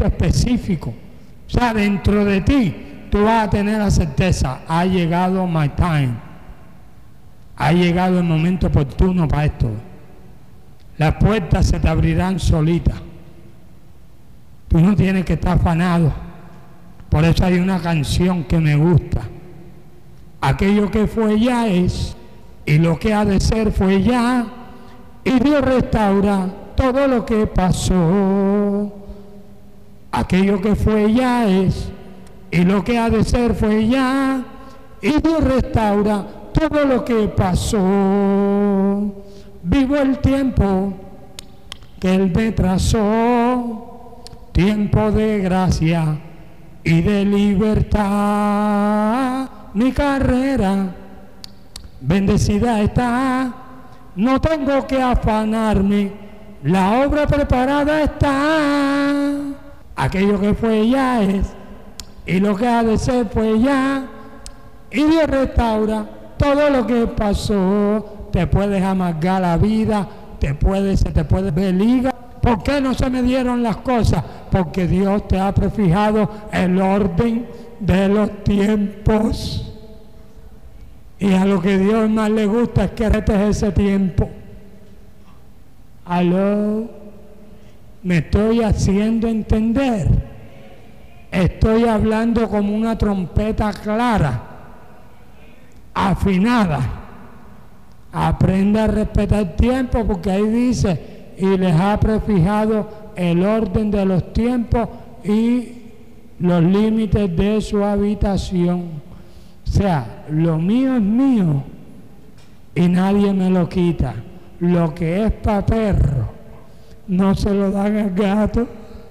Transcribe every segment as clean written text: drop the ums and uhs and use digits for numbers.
momento específico. O sea, dentro de ti, tú vas a tener la certeza, ha llegado my time. Ha llegado el momento oportuno para esto. Las puertas se te abrirán solitas. Tú no tienes que estar afanado. Por eso hay una canción que me gusta. Aquello que fue ya es, y lo que ha de ser fue ya, y Dios restaura todo lo que pasó. Aquello que fue ya es, y lo que ha de ser fue ya, y Dios restaura todo lo que pasó. Vivo el tiempo que Él me trazó, tiempo de gracia y de libertad. Mi carrera bendecida está, no tengo que afanarme, la obra preparada está. Aquello que fue ya es, y lo que ha de ser fue ya, y Dios restaura todo lo que pasó. Te puedes amargar la vida, se te puede ver liga. ¿Por qué no se me dieron las cosas? Porque Dios te ha prefijado el orden de los tiempos. Y a lo que Dios más le gusta es que retes ese tiempo. ¿Aló? ¿Me estoy haciendo entender? Estoy hablando como una trompeta clara, afinada. Aprenda a respetar el tiempo, porque ahí dice, y les ha prefijado el orden de los tiempos y los límites de su habitación. O sea, lo mío es mío y nadie me lo quita. Lo que es para perro no se lo dan al gato.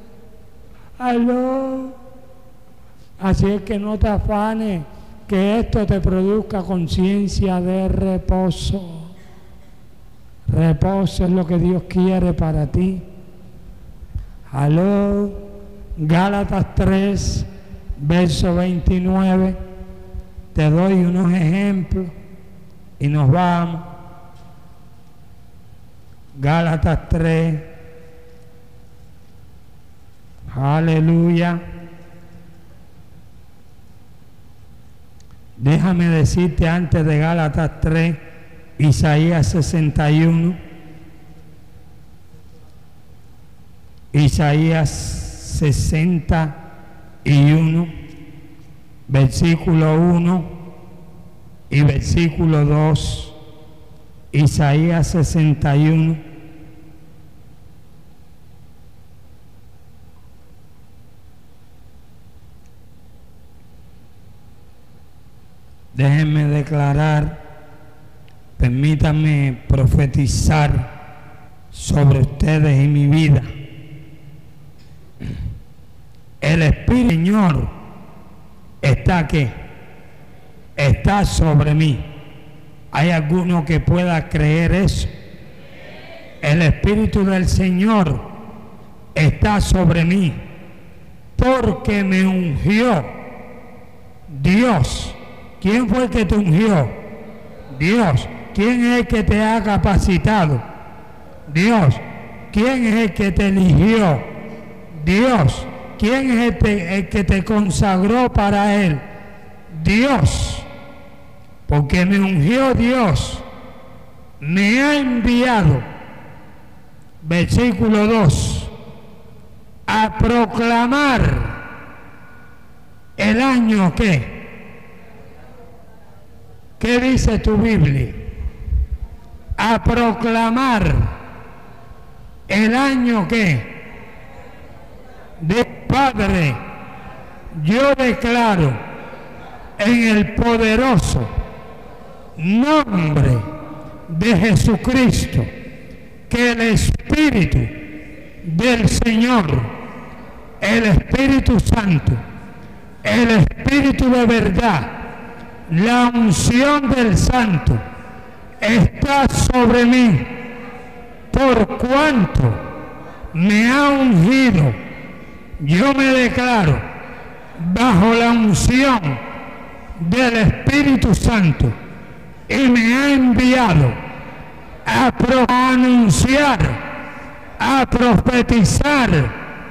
¿Aló? Así es que no te afanes, que esto te produzca conciencia de reposo. Reposo es lo que Dios quiere para ti. Aló, Gálatas 3, verso 29. Te doy unos ejemplos y nos vamos. Gálatas 3. Aleluya. Déjame decirte antes de Gálatas 3, Isaías 61. Isaías 61, versículo 1 y versículo 2. Isaías 61. Déjenme declarar, permítanme profetizar sobre ustedes y mi vida. El Espíritu del Señor está aquí, está sobre mí. ¿Hay alguno que pueda creer eso? El Espíritu del Señor está sobre mí, porque me ungió Dios. ¿Quién fue el que te ungió? Dios. ¿Quién es el que te ha capacitado? Dios. ¿Quién es el que te eligió? Dios. ¿Quién es el que te consagró para Él? Dios. Porque me ungió Dios. Me ha enviado, versículo 2, a proclamar el año que. ¿Qué dice tu Biblia? A proclamar el año que. De Padre, yo declaro en el poderoso nombre de Jesucristo que el Espíritu del Señor, el Espíritu Santo, el Espíritu de verdad, la unción del Santo está sobre mí, por cuanto me ha ungido. Yo me declaro bajo la unción del Espíritu Santo y me ha enviado a anunciar, a profetizar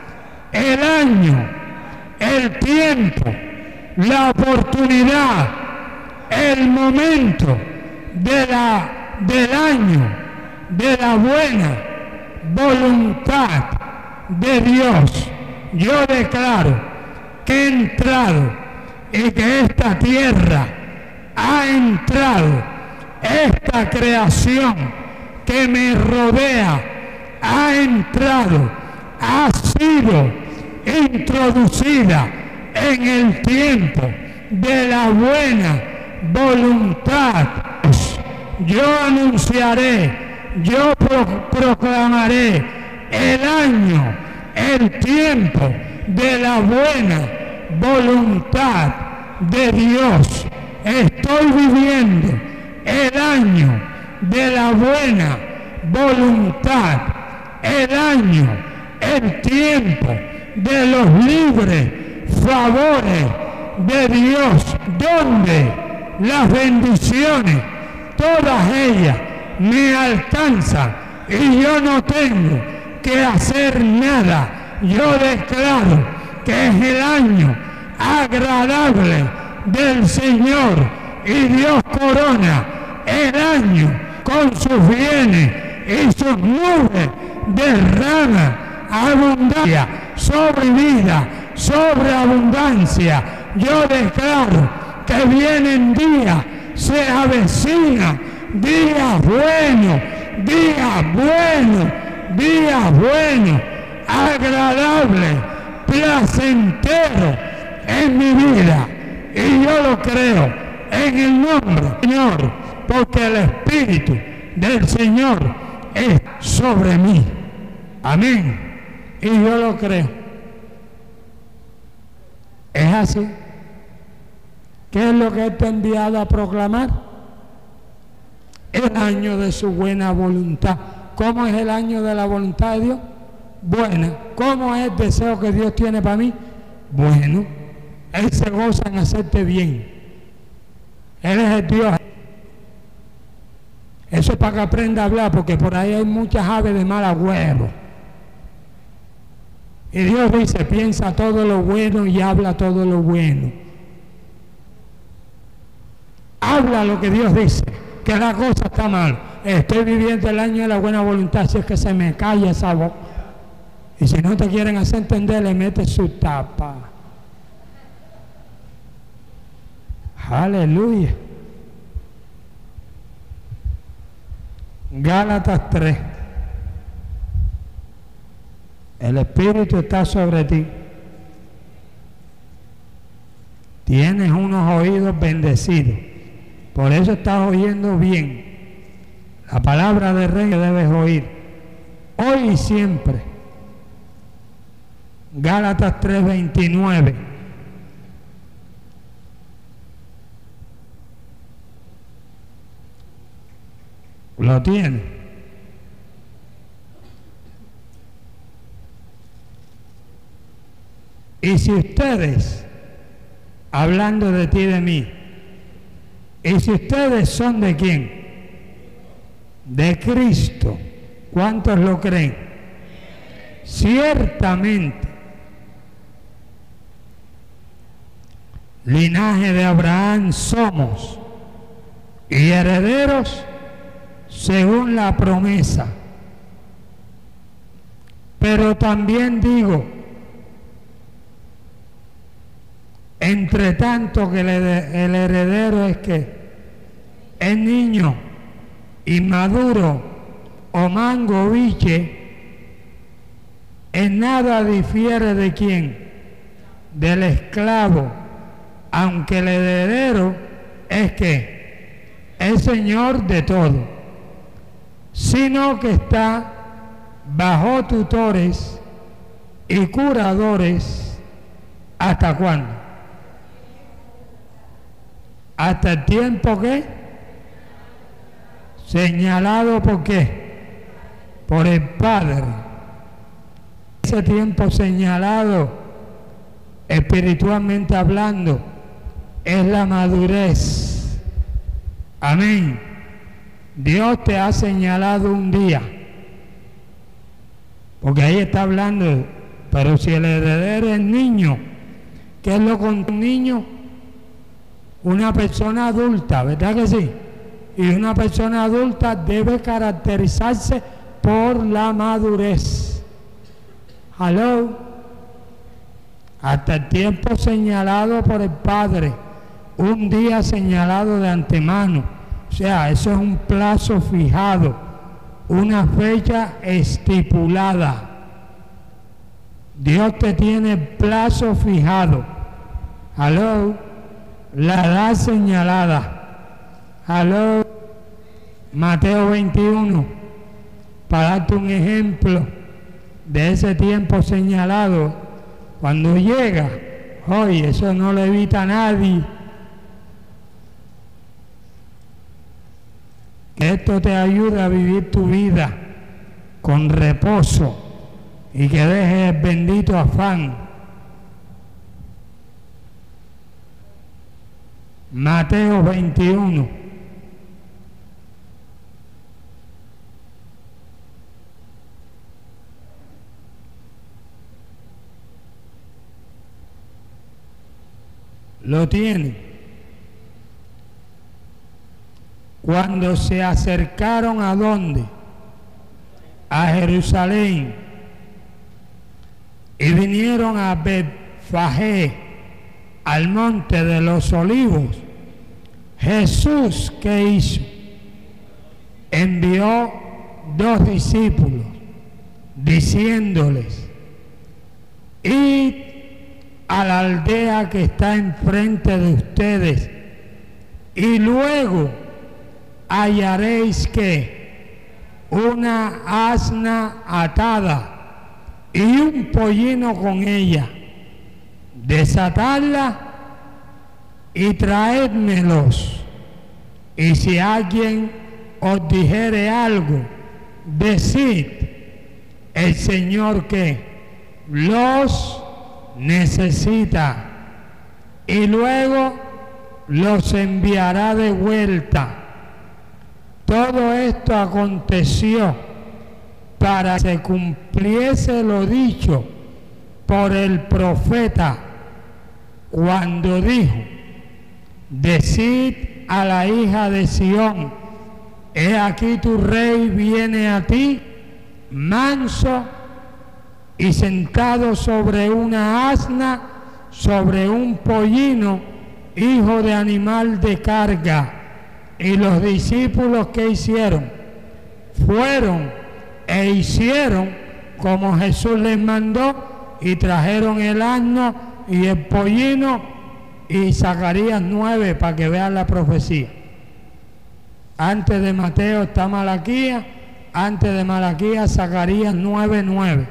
el año, el tiempo, la oportunidad, el momento del año, de la buena voluntad de Dios. Yo declaro que he entrado y que esta tierra ha entrado, esta creación que me rodea ha entrado, ha sido introducida en el tiempo de la buena voluntad. Yo anunciaré, yo proclamaré el año, el tiempo de la buena voluntad de Dios. Estoy viviendo el año de la buena voluntad, el año, el tiempo de los libres favores de Dios, donde las bendiciones, todas ellas me alcanzan y yo no tengo que hacer nada. Yo declaro que es el año agradable del Señor y Dios corona el año con sus bienes y sus nubes derrama abundancia sobre vida, sobre abundancia. Yo declaro que vienen días, se avecina días buenos, días buenos, días buenos, agradables, placenteros en mi vida. Y yo lo creo en el nombre del Señor, porque el Espíritu del Señor es sobre mí. Amén. Y yo lo creo. Es así. ¿Qué es lo que Él te ha enviado a proclamar? El año de su buena voluntad. ¿Cómo es el año de la voluntad de Dios? Buena. ¿Cómo es el deseo que Dios tiene para mí? Bueno. Él se goza en hacerte bien. Él es el Dios. Eso es para que aprenda a hablar, porque por ahí hay muchas aves de mal agüero. Y Dios dice, piensa todo lo bueno y habla todo lo bueno. Habla lo que Dios dice, que la cosa está mal. Estoy viviendo el año de la buena voluntad, si es que se me calla esa voz. Y si no te quieren hacer entender, le metes su tapa. Aleluya. Gálatas 3. El Espíritu está sobre ti. Tienes unos oídos bendecidos. Por eso estás oyendo bien. La palabra del Rey que debes oír. Hoy y siempre. Gálatas 3:29. ¿Lo tiene? Y si ustedes, hablando de ti y de mí, y si ustedes son de quién? De Cristo. ¿Cuántos lo creen? Ciertamente, linaje de Abraham somos y herederos según la promesa. Pero también digo, entre tanto que el heredero es que es niño, inmaduro o mango biche, en nada difiere de quién, del esclavo, aunque el heredero es que es señor de todo, sino que está bajo tutores y curadores. ¿Hasta cuándo? Hasta el tiempo que señalado. ¿Por qué? Por el Padre. Ese tiempo señalado, espiritualmente hablando, es la madurez. Amén. Dios te ha señalado un día, porque ahí está hablando Pero si el heredero es niño, ¿qué es lo con un niño? Una persona adulta, ¿verdad que sí? Y una persona adulta debe caracterizarse por la madurez. ¿Aló? Hasta el tiempo señalado por el Padre, un día señalado de antemano. O sea, eso es un plazo fijado, una fecha estipulada. Dios te tiene plazo fijado. ¿Aló? La edad señalada. ¿Aló? Mateo 21, para darte un ejemplo de ese tiempo señalado, cuando llega, oye, eso no le evita a nadie. Que esto te ayude a vivir tu vida con reposo y que dejes el bendito afán. Mateo 21. Lo tiene. Cuando se acercaron ¿a dónde? A Jerusalén. Y vinieron a Betfagé, al monte de los olivos. Jesús, ¿qué hizo? Envió 2 discípulos, diciéndoles: id a la aldea que está enfrente de ustedes, y luego hallaréis que una asna atada y un pollino con ella. Desatadla y traédmelos. Y si alguien os dijere algo, decid: el Señor que los necesita, y luego los enviará de vuelta. Todo esto aconteció para que se cumpliese lo dicho por el profeta, cuando dijo: decid a la hija de Sión, he aquí tu rey viene a ti, manso y sentado sobre una asna, sobre un pollino, hijo de animal de carga. Y los discípulos, ¿qué hicieron? Fueron e hicieron como Jesús les mandó, y trajeron el asno y el pollino. Y Zacarías 9, para que vean la profecía. Antes de Mateo está Malaquías, antes de Malaquías Zacarías 9:9.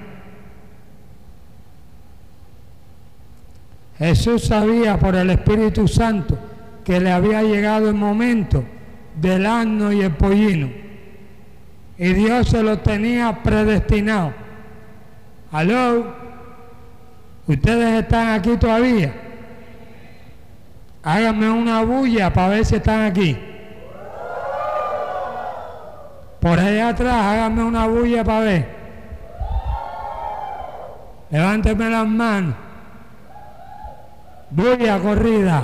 Jesús sabía por el Espíritu Santo que le había llegado el momento del asno y el pollino, y Dios se lo tenía predestinado. ¿Aló? ¿Ustedes están aquí todavía? Háganme una bulla para ver si están aquí. Por allá atrás, háganme una bulla para ver. Levántenme las manos. Bulla corrida.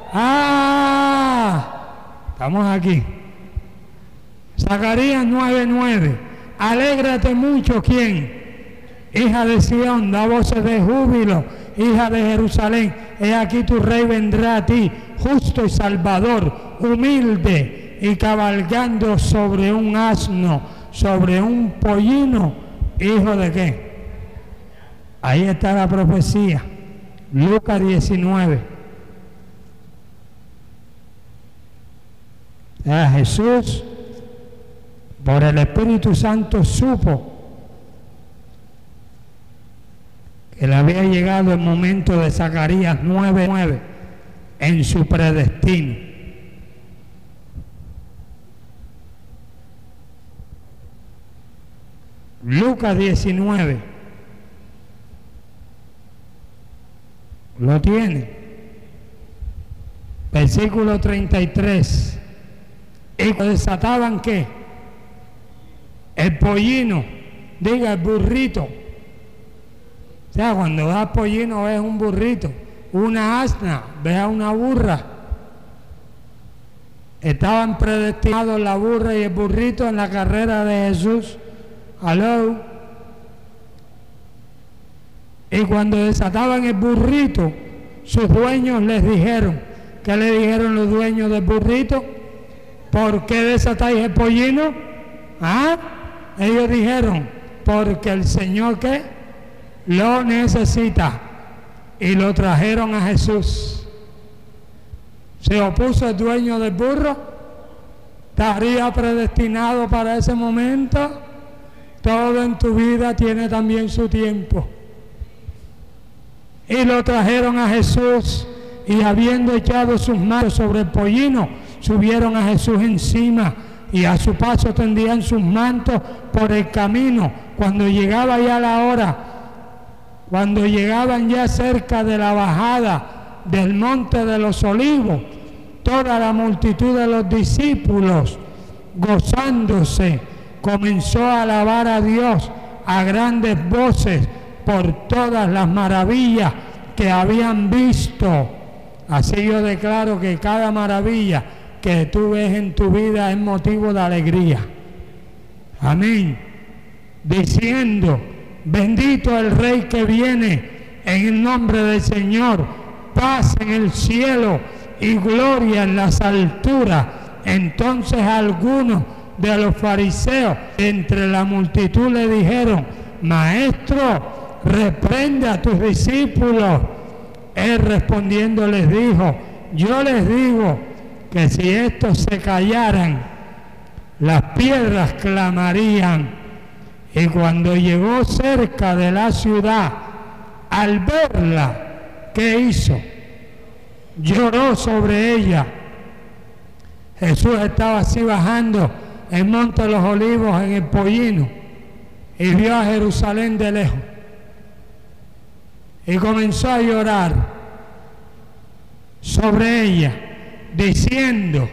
¡Ah! Estamos aquí. Zacarías 9:9. Alégrate mucho, ¿quién? Hija de Sión, da voces de júbilo, hija de Jerusalén. He aquí tu rey vendrá a ti, justo y salvador, humilde y cabalgando sobre un asno, sobre un pollino. ¿Hijo de qué? Ahí está la profecía. Lucas 19. Jesús, por el Espíritu Santo, supo que le había llegado el momento de Zacarías 9:9 en su predestino. Lucas 19. ¿Lo tiene? Versículo 33. ¿Y desataban qué? El pollino, diga el burrito. O sea, cuando vas a Pollino ves un burrito, una asna, ves a una burra. Estaban predestinados la burra y el burrito en la carrera de Jesús. Aló. Y cuando desataban el burrito, sus dueños les dijeron, ¿qué le dijeron los dueños del burrito? ¿Por qué desatáis el pollino? ¿Ah? Ellos dijeron, porque el Señor ¿qué? Lo necesita. Y lo trajeron a Jesús. ¿Se opuso el dueño del burro? ¿Estaría predestinado para ese momento? Todo en tu vida tiene también su tiempo. Y lo trajeron a Jesús, y habiendo echado sus manos sobre el pollino, subieron a Jesús encima, y a su paso tendían sus mantos por el camino. Cuando llegaba ya la hora, cuando llegaban ya cerca de la bajada del monte de los olivos, toda la multitud de los discípulos, gozándose, comenzó a alabar a Dios a grandes voces por todas las maravillas que habían visto. Así yo declaro que cada maravilla que tú ves en tu vida es motivo de alegría. Amén. Diciendo, bendito el Rey que viene en el nombre del Señor, paz en el cielo y gloria en las alturas. Entonces algunos de los fariseos entre la multitud le dijeron, Maestro, reprende a tus discípulos. Él respondiendo les dijo, yo les digo que si estos se callaran, las piedras clamarían. Y cuando llegó cerca de la ciudad, al verla, ¿qué hizo? Lloró sobre ella. Jesús estaba así bajando el monte de los olivos en el pollino y vio a Jerusalén de lejos. Y comenzó a llorar sobre ella, diciendo,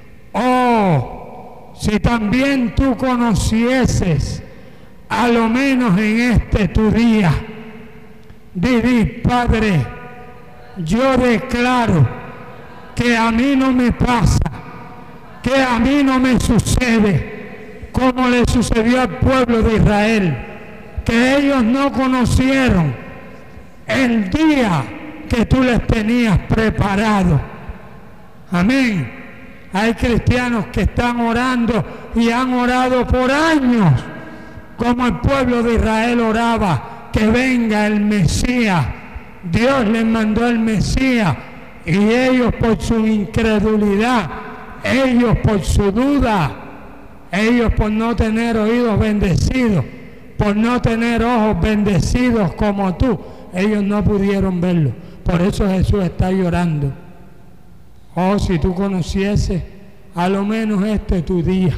oh, si también tú conocieses, a lo menos en este tu día, di, Padre, yo declaro que a mí no me pasa, que a mí no me sucede, como le sucedió al pueblo de Israel, que ellos no conocieron el día que tú les tenías preparado. Amén. Hay cristianos que están orando y han orado por años, como el pueblo de Israel oraba, que venga el Mesías. Dios les mandó el Mesías y ellos por su incredulidad, ellos por su duda, ellos por no tener oídos bendecidos, por no tener ojos bendecidos como tú, ellos no pudieron verlo. Por eso Jesús está llorando. Oh, si tú conocieses a lo menos este tu día.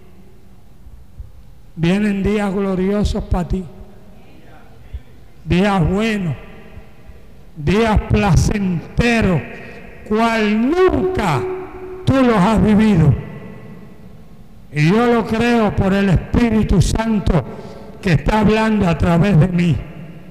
Vienen días gloriosos para ti, días buenos, días placenteros, cual nunca tú los has vivido. Y yo lo creo por el Espíritu Santo que está hablando a través de mí.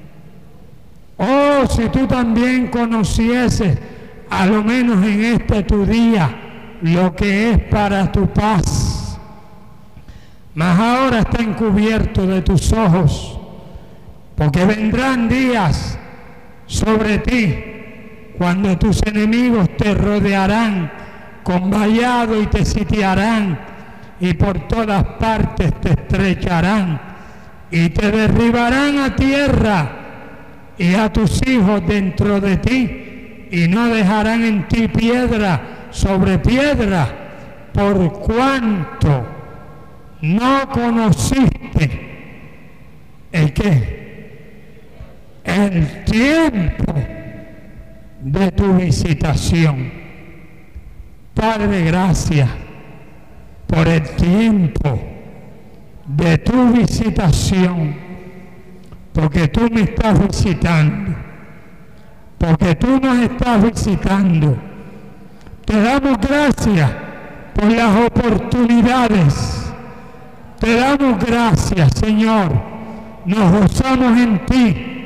Oh, si tú también conocieses, a lo menos en este tu día, lo que es para tu paz. Mas ahora está encubierto de tus ojos, porque vendrán días sobre ti, cuando tus enemigos te rodearán con vallado y te sitiarán, y por todas partes te estrecharán, y te derribarán a tierra, y a tus hijos dentro de ti, y no dejarán en ti piedra sobre piedra, por cuanto no conociste el qué, el tiempo de tu visitación. Padre, gracias por el tiempo de tu visitación, porque tú me estás visitando, porque tú nos estás visitando. Te damos gracias por las oportunidades. Te damos gracias, Señor. Nos gozamos en ti,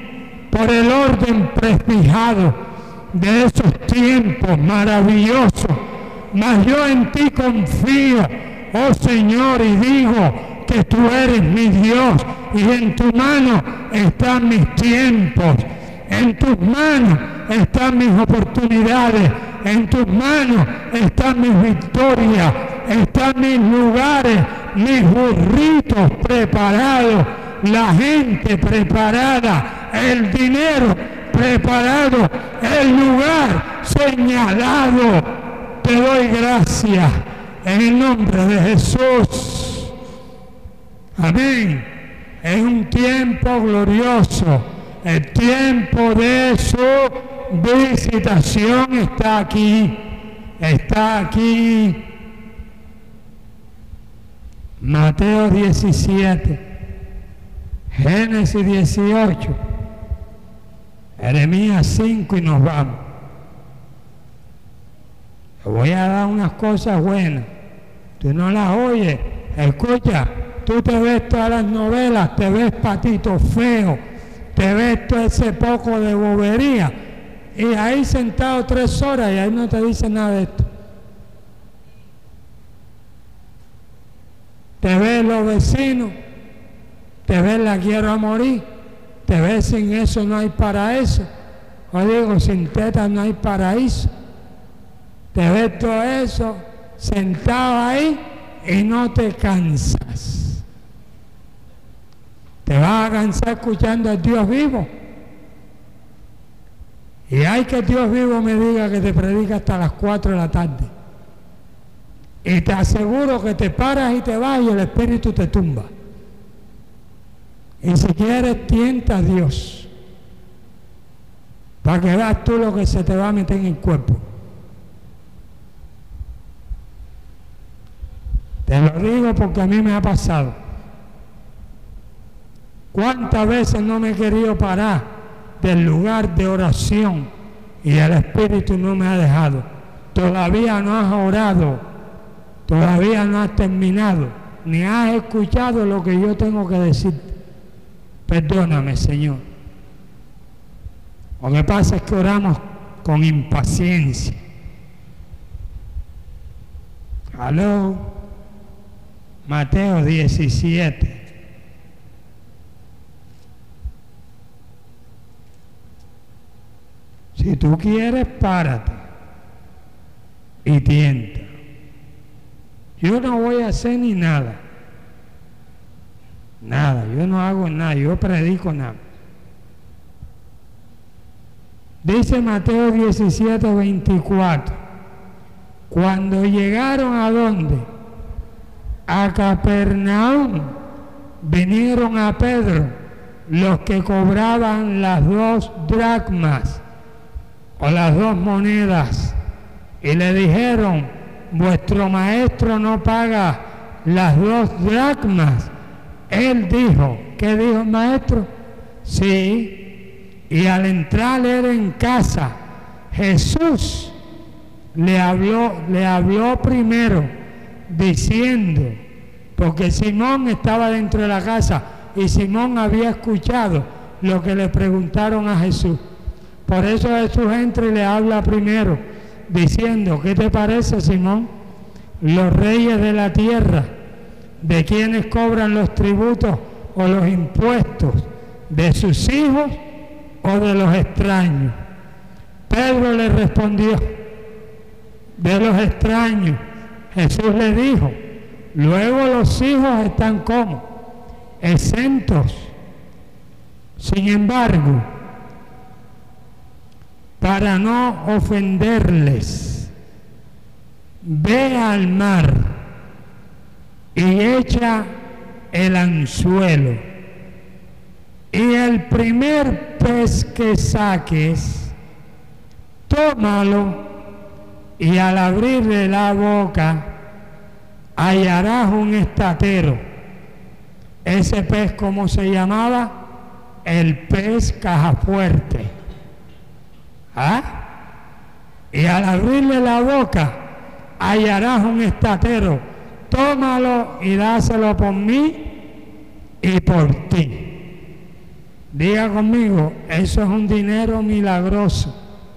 por el orden prefijado de esos tiempos maravillosos. Mas yo en ti confío, oh Señor, y digo que tú eres mi Dios, y en tu mano están mis tiempos, en tus manos están mis oportunidades, en tus manos están mis victorias, están mis lugares, mis burritos preparados, la gente preparada, el dinero preparado, el lugar señalado. Te doy gracias en el nombre de Jesús. Amén. Es un tiempo glorioso. El tiempo de su visitación está aquí. Está aquí. Mateo 17, Génesis 18, Jeremías 5 y nos vamos. Te voy a dar unas cosas buenas. Tú no las oyes. Escucha, tú te ves todas las novelas, te ves Patito Feo, te ves todo ese poco de bobería, y ahí sentado 3 horas y ahí no te dice nada de esto. Te ves los vecinos, te ves la quiero a morir, te ves sin eso no hay paraíso. O digo, sin tetas no hay paraíso. Te ves todo eso sentado ahí y no te cansas. Te vas a cansar escuchando al Dios vivo. Y hay que Dios vivo me diga que te predica hasta las 4 de la tarde. Y te aseguro que te paras y te vas y el Espíritu te tumba. Y si quieres, tienta a Dios para que veas tú lo que se te va a meter en el cuerpo. Te lo digo porque a mí me ha pasado. ¿Cuántas veces no me he querido parar del lugar de oración y el Espíritu no me ha dejado? Todavía no has orado, todavía no has terminado, ni has escuchado lo que yo tengo que decir. Perdóname, Señor. Lo que pasa es que oramos con impaciencia. Aló. Mateo 17. Si tú quieres, párate y tienta. Yo no voy a hacer ni nada. Nada, yo no hago nada, yo predico nada. Dice Mateo 17, 24. Cuando llegaron a dónde? A Capernaum, vinieron a Pedro los que cobraban las 2 dracmas o las 2 monedas y le dijeron: vuestro maestro no paga las 2 dracmas. Él dijo, ¿qué dijo el maestro? Sí. Y al entrar él en casa, Jesús le habló primero diciendo, porque Simón estaba dentro de la casa y Simón había escuchado lo que le preguntaron a Jesús. Por eso Jesús entra y le habla primero diciendo: ¿qué te parece, Simón? Los reyes de la tierra, ¿de quiénes cobran los tributos o los impuestos? ¿De sus hijos o de los extraños? Pedro le respondió: de los extraños. Jesús le dijo: luego los hijos están como exentos. Sin embargo, para no ofenderles, ve al mar y echa el anzuelo, y el primer pez que saques, tómalo, y al abrirle la boca hallarás un estatero. Ese pez, ¿cómo se llamaba? El pez cajafuerte. ¿Ah? Y al abrirle la boca hallarás un estatero. Tómalo y dáselo por mí y por ti. Diga conmigo, eso es un dinero milagroso.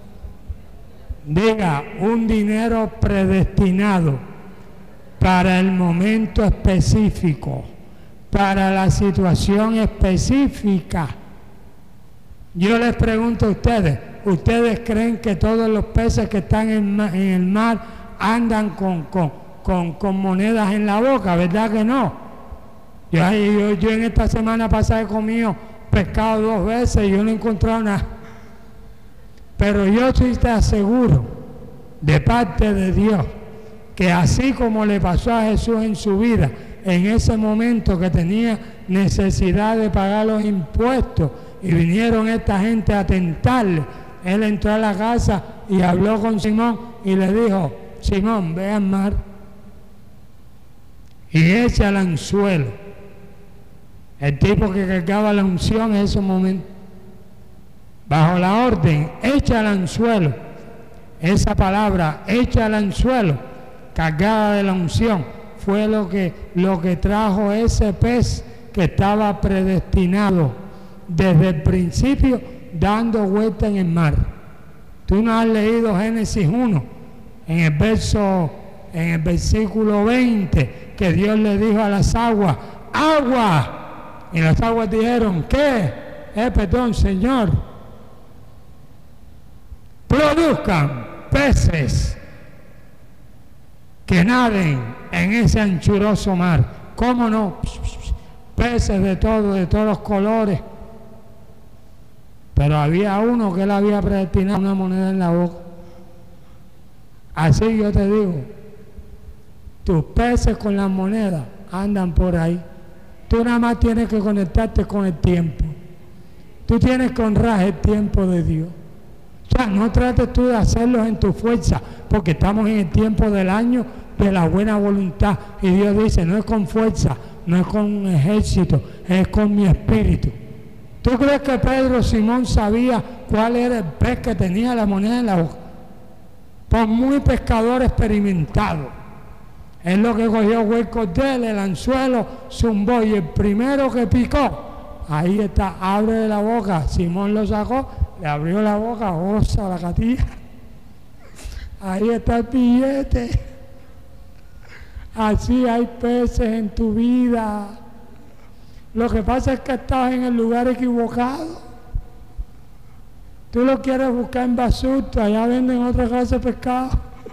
Diga, un dinero predestinado para el momento específico, para la situación específica. Yo les pregunto a ustedes, ¿ustedes creen que todos los peces que están en el mar andan con monedas en la boca? ¿Verdad que no? Yo en esta semana pasada he comido pescado 2 veces y yo no he encontrado nada. Pero yo sí te aseguro, de parte de Dios, que así como le pasó a Jesús en su vida, en ese momento que tenía necesidad de pagar los impuestos y vinieron esta gente a tentarle, él entró a la casa y habló con Simón y le dijo, Simón, ve al mar y echa el anzuelo. El tipo que cargaba la unción en ese momento, bajo la orden, echa el anzuelo. Esa palabra, echa el anzuelo, cargada de la unción, fue lo que trajo ese pez que estaba predestinado desde el principio, dando vuelta en el mar. Tú no has leído Génesis 1, en el versículo 20, que Dios le dijo a las aguas, ¡agua! Y las aguas dijeron, ¿qué? Perdón, Señor. Produzcan peces que naden en ese anchuroso mar. ¿Cómo no? Peces de todos los colores. Pero había uno que él había predestinado una moneda en la boca. Así yo te digo, tus peces con las monedas andan por ahí. Tú nada más tienes que conectarte con el tiempo. Tú tienes que honrar el tiempo de Dios. O sea, no trates tú de hacerlos en tu fuerza, porque estamos en el tiempo del año de la buena voluntad. Y Dios dice, no es con fuerza, no es con un ejército, es con mi espíritu. ¿Tú crees que Pedro Simón sabía cuál era el pez que tenía la moneda en la boca? Por muy pescador experimentado. Es lo que cogió el cordel, el anzuelo, zumbó, y el primero que picó, ahí está, abre la boca. Simón lo sacó, le abrió la boca, osa la catilla. Ahí está el billete. Así hay peces en tu vida. Lo que pasa es que estás en el lugar equivocado. Tú lo quieres buscar en Basurto, allá venden otra clase de pescado.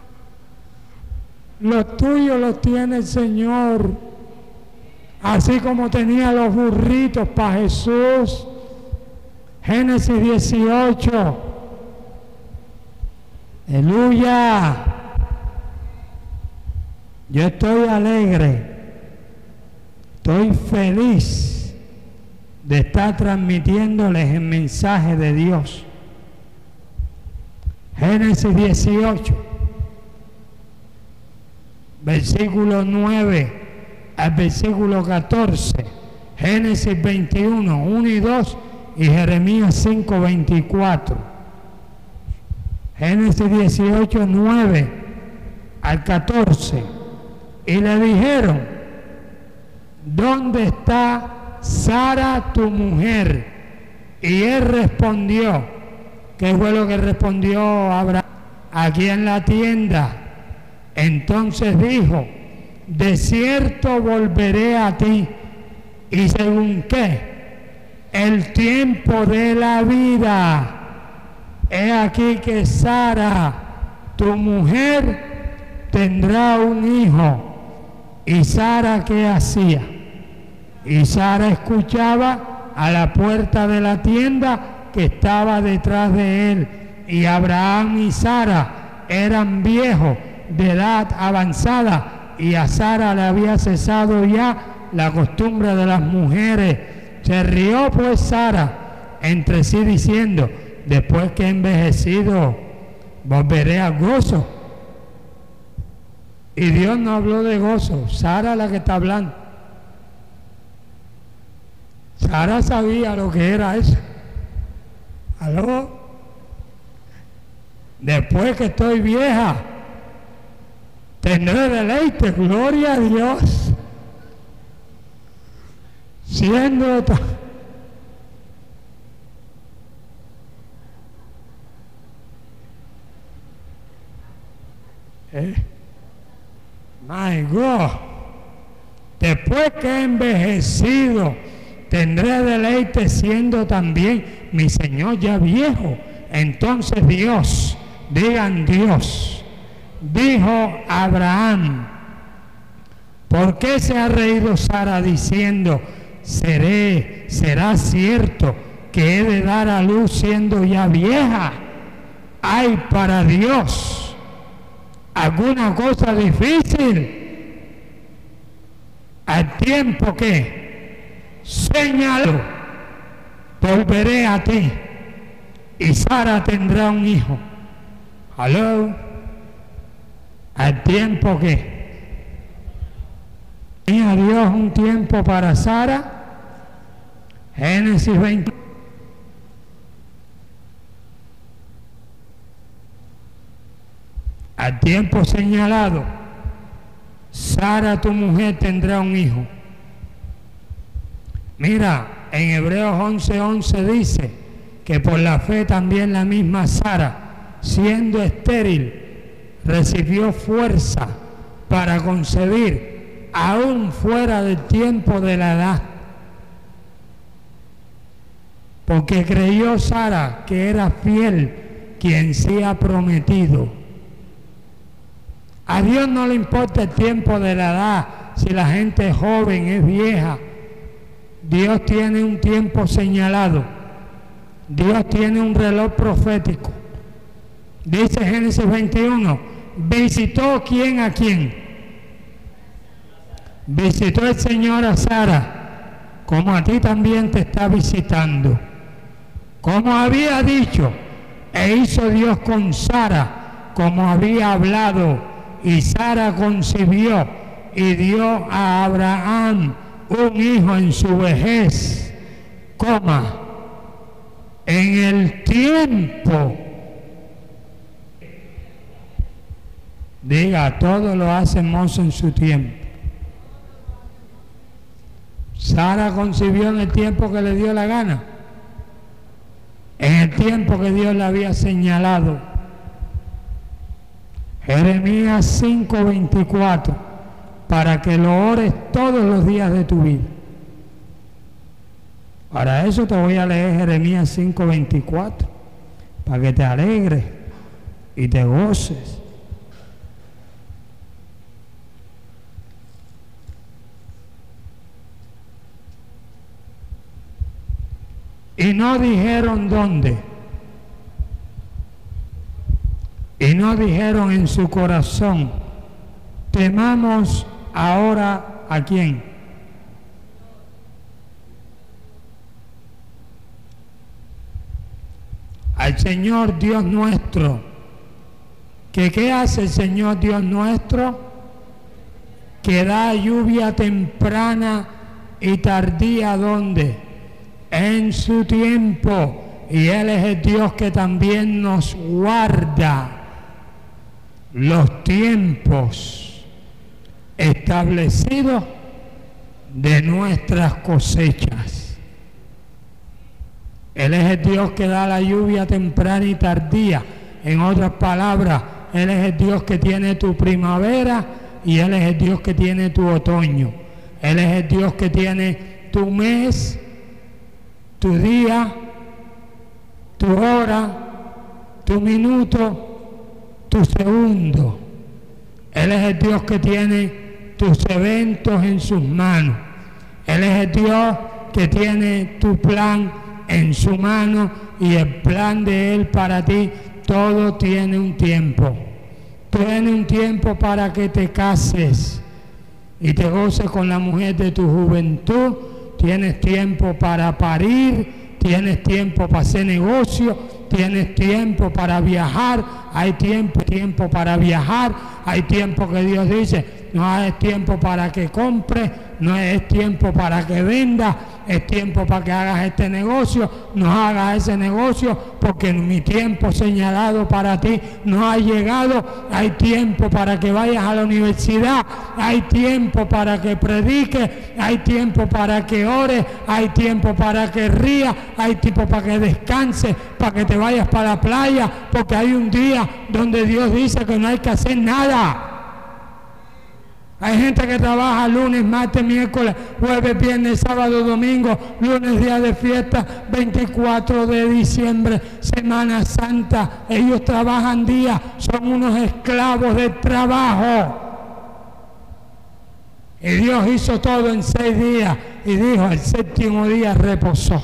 Los tuyos los tiene el Señor. Así como tenía los burritos para Jesús. Génesis 18. Aleluya. Yo estoy alegre. Estoy feliz de estar transmitiéndoles el mensaje de Dios. Génesis 18. Versículo 9 al versículo 14, Génesis 21, 1 y 2 y Jeremías 5, 24. Génesis 18, 9 al 14. Y le dijeron, ¿dónde está Sara tu mujer? Y él respondió, ¿qué fue lo que respondió Abraham? Aquí en la tienda. Entonces dijo, de cierto volveré a ti, y según qué, el tiempo de la vida. He aquí que Sara, tu mujer, tendrá un hijo. ¿Y Sara qué hacía? Y Sara escuchaba a la puerta de la tienda que estaba detrás de él. Y Abraham y Sara eran viejos, de edad avanzada, y a Sara le había cesado ya la costumbre de las mujeres. Se rió pues Sara entre sí diciendo, después que he envejecido volveré al gozo. Y Dios no habló de gozo, Sara la que está hablando. Sara sabía lo que era eso. ¿Aló? Después que estoy vieja, tendré deleite, gloria a Dios. Siendo My God. Después que he envejecido, tendré deleite siendo también mi Señor ya viejo. Entonces Dios, digan Dios, dijo a Abraham: ¿por qué se ha reído Sara diciendo, será cierto que he de dar a luz siendo ya vieja? ¿Hay para Dios alguna cosa difícil? Al tiempo que señaló, volveré a ti y Sara tendrá un hijo. Hello. Al tiempo que tenía Dios un tiempo para Sara. Génesis 20. Al tiempo señalado, Sara, tu mujer, tendrá un hijo. Mira, en Hebreos 11:11 dice que por la fe también la misma Sara, siendo estéril, recibió fuerza para concebir, aún fuera del tiempo de la edad. Porque creyó Sara que era fiel quien se ha prometido. A Dios no le importa el tiempo de la edad, si la gente es joven, es vieja. Dios tiene un tiempo señalado. Dios tiene un reloj profético. Dice Génesis 21, ¿visitó quién a quién? Visitó el Señor a Sara, como a ti también te está visitando. Como había dicho, e hizo Dios con Sara, como había hablado. Y Sara concibió y dio a Abraham un hijo en su vejez, en el tiempo. Diga, todo lo hacemos en su tiempo. Sara concibió en el tiempo que le dio la gana, en el tiempo que Dios le había señalado. Jeremías 5:24, para que lo ores todos los días de tu vida. Para eso te voy a leer Jeremías 5:24, para que te alegres y te goces. Y no dijeron dónde. Y no dijeron en su corazón, temamos ahora ¿a quién? Al Señor Dios nuestro. ¿Qué hace el Señor Dios nuestro? Que da lluvia temprana y tardía, ¿dónde? En su tiempo. Y Él es el Dios que también nos guarda los tiempos establecidos de nuestras cosechas. Él es el Dios que da la lluvia temprana y tardía. En otras palabras, Él es el Dios que tiene tu primavera y Él es el Dios que tiene tu otoño. Él es el Dios que tiene tu mes, tu día, tu hora, tu minuto, tu segundo. Él es el Dios que tiene tus eventos en sus manos. Él es el Dios que tiene tu plan en su mano y el plan de Él para ti. Todo tiene un tiempo. Tiene un tiempo para que te cases y te goces con la mujer de tu juventud. Tienes tiempo para parir, tienes tiempo para hacer negocio, tienes tiempo para viajar, hay tiempo para viajar, hay tiempo que Dios dice, no es tiempo para que compres, no es tiempo para que vendas, es tiempo para que hagas este negocio, no hagas ese negocio porque mi tiempo señalado para ti no ha llegado. Hay tiempo para que vayas a la universidad, hay tiempo para que prediques, hay tiempo para que ores, hay tiempo para que rías, hay tiempo para que descanses, para que te vayas para la playa, porque hay un día días donde Dios dice que no hay que hacer nada. Hay gente que trabaja lunes, martes, miércoles, jueves, viernes, sábado, domingo, lunes, día de fiesta, 24 de diciembre, Semana Santa. Ellos trabajan días, son unos esclavos del trabajo. Y Dios hizo todo en 6 días y dijo, el séptimo día reposó.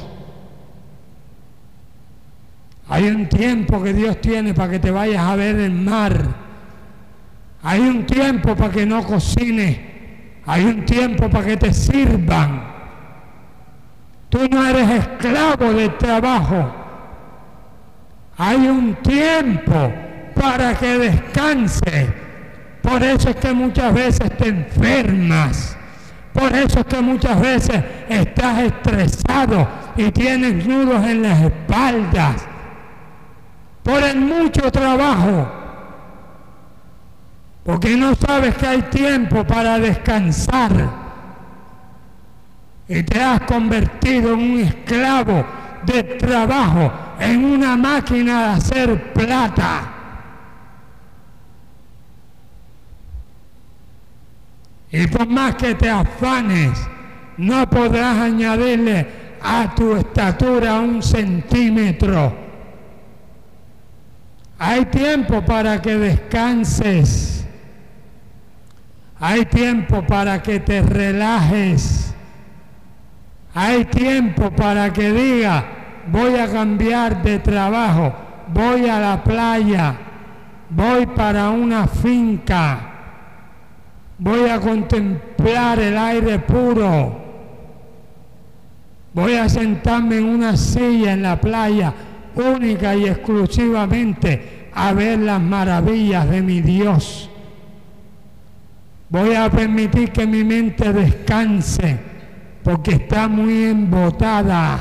Hay un tiempo que Dios tiene para que te vayas a ver el mar. Hay un tiempo para que no cocines. Hay un tiempo para que te sirvan. Tú no eres esclavo del trabajo. Hay un tiempo para que descanses. Por eso es que muchas veces te enfermas. Por eso es que muchas veces estás estresado y tienes nudos en las espaldas. Por el mucho trabajo. Porque no sabes que hay tiempo para descansar. Y te has convertido en un esclavo del trabajo, en una máquina de hacer plata. Y por más que te afanes, no podrás añadirle a tu estatura 1 centímetro. Hay tiempo para que descanses. Hay tiempo para que te relajes. Hay tiempo para que digas, voy a cambiar de trabajo, voy a la playa, voy para una finca, voy a contemplar el aire puro, voy a sentarme en una silla en la playa, única y exclusivamente a ver las maravillas de mi Dios. Voy a permitir que mi mente descanse porque está muy embotada.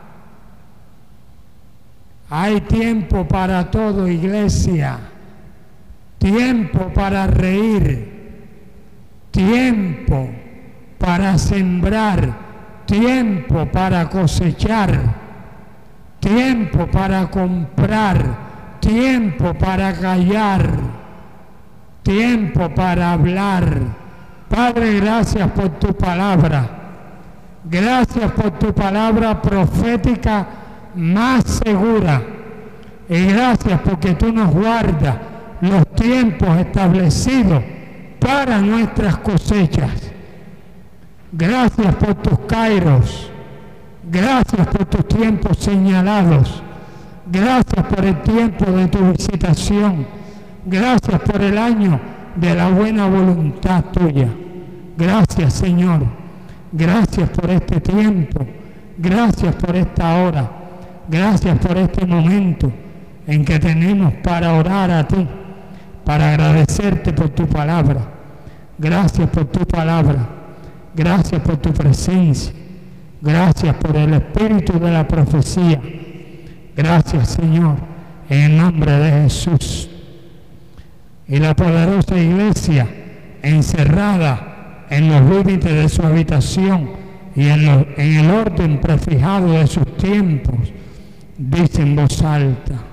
Hay tiempo para todo, iglesia. Tiempo para reír. Tiempo para sembrar. Tiempo para cosechar. Tiempo para comprar. Tiempo para callar. Tiempo para hablar. Padre, gracias por tu palabra. Gracias por tu palabra profética más segura. Y gracias porque tú nos guardas los tiempos establecidos para nuestras cosechas. Gracias por tus kairos. Gracias por tus tiempos señalados. Gracias por el tiempo de tu visitación. Gracias por el año de la buena voluntad tuya. Gracias, Señor. Gracias por este tiempo. Gracias por esta hora. Gracias por este momento en que tenemos para orar a ti, para agradecerte por tu palabra. Gracias por tu palabra. Gracias por tu presencia. Gracias por el espíritu de la profecía. Gracias, Señor, en el nombre de Jesús. Y la poderosa iglesia encerrada en los límites de su habitación y en el orden prefijado de sus tiempos, dice en voz alta: